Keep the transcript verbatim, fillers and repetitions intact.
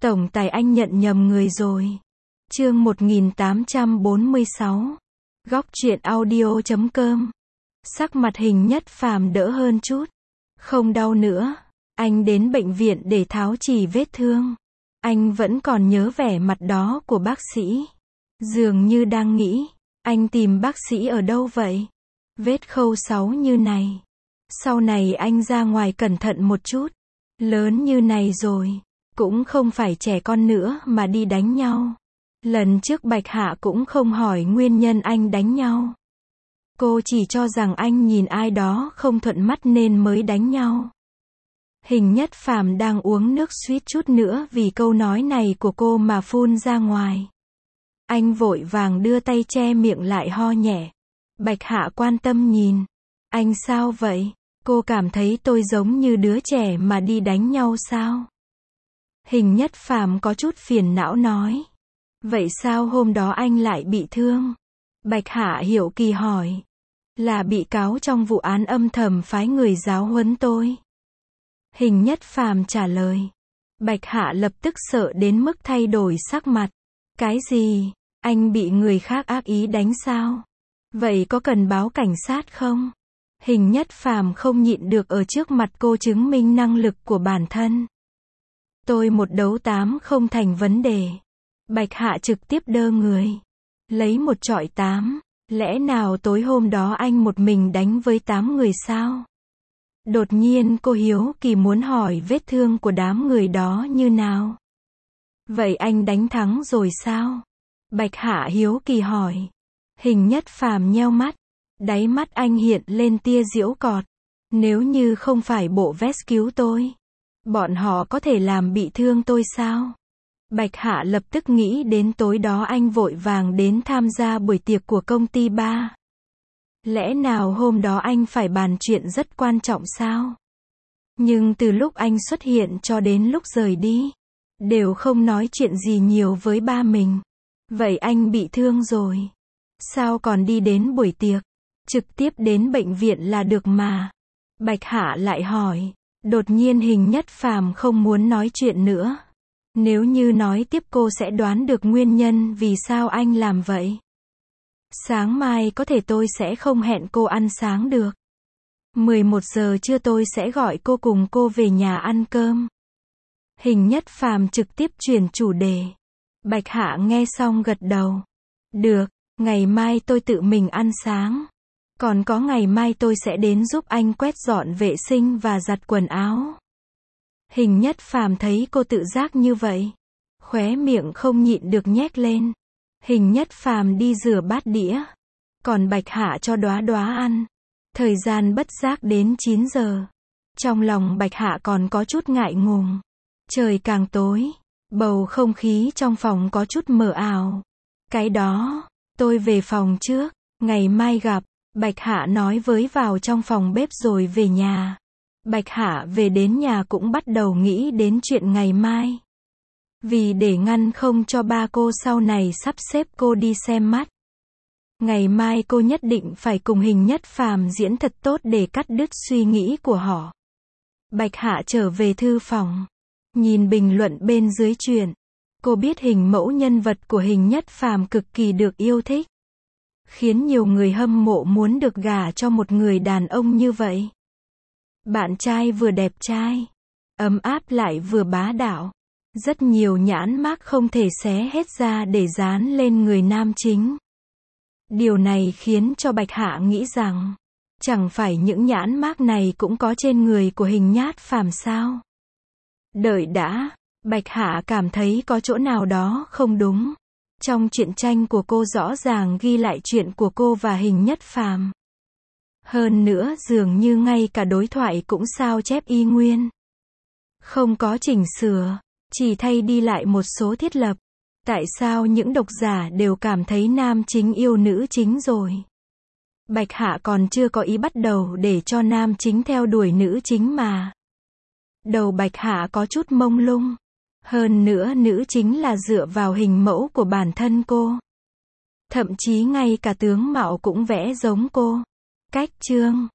Tổng tài anh nhận nhầm người rồi. Chương một nghìn tám trăm bốn mươi sáu. Góc truyện audio chấm com. Sắc mặt Hình Nhất Phàm đỡ hơn chút. Không đau nữa. Anh đến bệnh viện để tháo chỉ vết thương. Anh vẫn còn nhớ vẻ mặt đó của bác sĩ. Dường như đang nghĩ, anh tìm bác sĩ ở đâu vậy? Vết khâu sáu như này. Sau này anh ra ngoài cẩn thận một chút. Lớn như này rồi, cũng không phải trẻ con nữa mà đi đánh nhau. Lần trước Bạch Hạ cũng không hỏi nguyên nhân anh đánh nhau. Cô chỉ cho rằng anh nhìn ai đó không thuận mắt nên mới đánh nhau. Hình Nhất Phàm đang uống nước suýt chút nữa vì câu nói này của cô mà phun ra ngoài. Anh vội vàng đưa tay che miệng lại ho nhẹ. Bạch Hạ quan tâm nhìn. Anh sao vậy? Cô cảm thấy tôi giống như đứa trẻ mà đi đánh nhau sao? Hình Nhất Phàm có chút phiền não nói. Vậy sao hôm đó anh lại bị thương? Bạch Hạ hiểu kỳ hỏi. Là bị cáo trong vụ án âm thầm phái người giáo huấn tôi. Hình Nhất Phàm trả lời. Bạch Hạ lập tức sợ đến mức thay đổi sắc mặt. Cái gì? Anh bị người khác ác ý đánh sao? Vậy có cần báo cảnh sát không? Hình Nhất Phàm không nhịn được ở trước mặt cô chứng minh năng lực của bản thân. Tôi một đấu tám không thành vấn đề. Bạch Hạ trực tiếp đơ người. Lấy một chọi tám. Lẽ nào tối hôm đó anh một mình đánh với tám người sao? Đột nhiên cô hiếu kỳ muốn hỏi vết thương của đám người đó như nào? Vậy anh đánh thắng rồi sao? Bạch Hạ hiếu kỳ hỏi. Hình Nhất Phàm nheo mắt. Đáy mắt anh hiện lên tia giễu cợt. Nếu như không phải bộ vest cứu tôi, bọn họ có thể làm bị thương tôi sao? Bạch Hạ lập tức nghĩ đến tối đó anh vội vàng đến tham gia buổi tiệc của công ty ba. Lẽ nào hôm đó anh phải bàn chuyện rất quan trọng sao? Nhưng từ lúc anh xuất hiện cho đến lúc rời đi, đều không nói chuyện gì nhiều với ba mình. Vậy anh bị thương rồi. Sao còn đi đến buổi tiệc? Trực tiếp đến bệnh viện là được mà. Bạch Hạ lại hỏi. Đột nhiên Hình Nhất Phàm không muốn nói chuyện nữa. Nếu như nói tiếp cô sẽ đoán được nguyên nhân vì sao anh làm vậy. Sáng mai có thể tôi sẽ không hẹn cô ăn sáng được. mười một giờ trưa tôi sẽ gọi cô cùng cô về nhà ăn cơm. Hình Nhất Phàm trực tiếp chuyển chủ đề. Bạch Hạ nghe xong gật đầu. Được, ngày mai tôi tự mình ăn sáng. Còn có ngày mai tôi sẽ đến giúp anh quét dọn vệ sinh và giặt quần áo. Hình Nhất Phàm thấy cô tự giác như vậy, khóe miệng không nhịn được nhếch lên. Hình Nhất Phàm đi rửa bát đĩa, còn Bạch Hạ cho Đóa Đóa ăn. Thời gian bất giác đến chín giờ. Trong lòng Bạch Hạ còn có chút ngại ngùng. Trời càng tối, bầu không khí trong phòng có chút mờ ảo. Cái đó, tôi về phòng trước, ngày mai gặp. Bạch Hạ nói với vào trong phòng bếp rồi về nhà. Bạch Hạ về đến nhà cũng bắt đầu nghĩ đến chuyện ngày mai. Vì để ngăn không cho ba cô sau này sắp xếp cô đi xem mắt. Ngày mai cô nhất định phải cùng Hình Nhất Phàm diễn thật tốt để cắt đứt suy nghĩ của họ. Bạch Hạ trở về thư phòng. Nhìn bình luận bên dưới chuyện. Cô biết hình mẫu nhân vật của Hình Nhất Phàm cực kỳ được yêu thích. Khiến nhiều người hâm mộ muốn được gả cho một người đàn ông như vậy. Bạn trai vừa đẹp trai, ấm áp lại vừa bá đạo. Rất nhiều nhãn mác không thể xé hết ra để dán lên người nam chính. Điều này khiến cho Bạch Hạ nghĩ rằng, chẳng phải những nhãn mác này cũng có trên người của Hình Nhất Phàm sao? Đợi đã, Bạch Hạ cảm thấy có chỗ nào đó không đúng. Trong truyện tranh của cô rõ ràng ghi lại chuyện của cô và Hình Nhất Phàm. Hơn nữa dường như ngay cả đối thoại cũng sao chép y nguyên. Không có chỉnh sửa, chỉ thay đi lại một số thiết lập. Tại sao những độc giả đều cảm thấy nam chính yêu nữ chính rồi? Bạch Hạ còn chưa có ý bắt đầu để cho nam chính theo đuổi nữ chính mà. Đầu Bạch Hạ có chút mông lung. Hơn nữa nữ chính là dựa vào hình mẫu của bản thân cô. Thậm chí ngay cả tướng mạo cũng vẽ giống cô. Cách chương